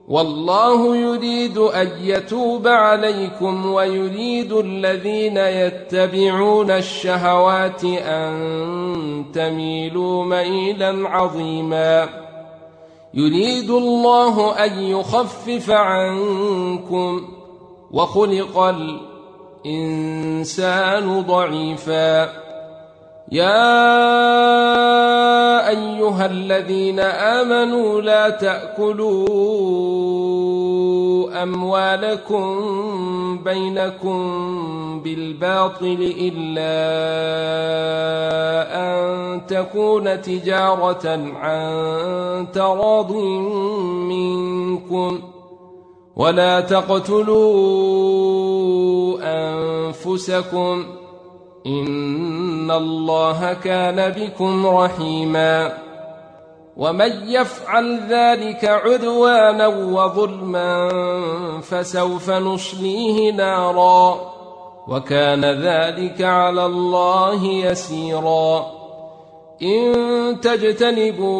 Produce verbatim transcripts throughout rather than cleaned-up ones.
والله يريد أن يتوب عليكم ويريد الذين يتبعون الشهوات أن تميلوا ميلا عظيما. يريد الله أن يخفف عنكم وخلق الإنسان ضعيفا. يا أيها الذين آمنوا لا تأكلوا أموالكم بينكم بالباطل إلا أن تكون تجارة عن تراض منكم ولا تقتلوا أنفسكم إن الله كان بكم رحيما. ومن يفعل ذلك عدوانا وظلما فسوف نصليه نارا وكان ذلك على الله يسيرا. إن تجتنبوا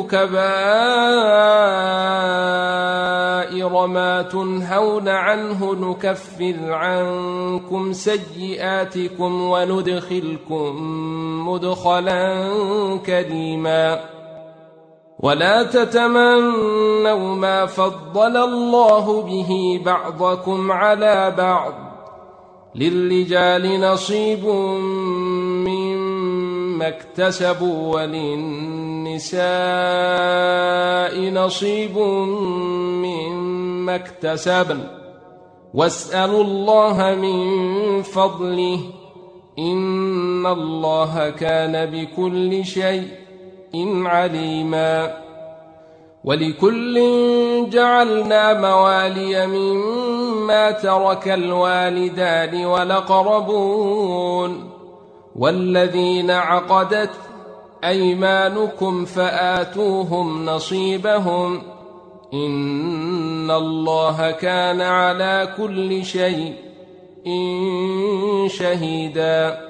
كبائر ما تنهون عنه نكفر عنكم سيئاتكم وندخلكم مدخلا كريما. ولا تتمنوا ما فضل الله به بعضكم على بعض للرجال نصيب مما اكتسبوا وللنساء نصيب مما اكتسبن واسألوا الله من فضله إن الله كان بكل شيء عليما. ولكل جعلنا موالي مما ترك الوالدان والأقربون والذين عقدت أيمانكم فآتوهم نصيبهم إن الله كان على كل شيء شهيدا.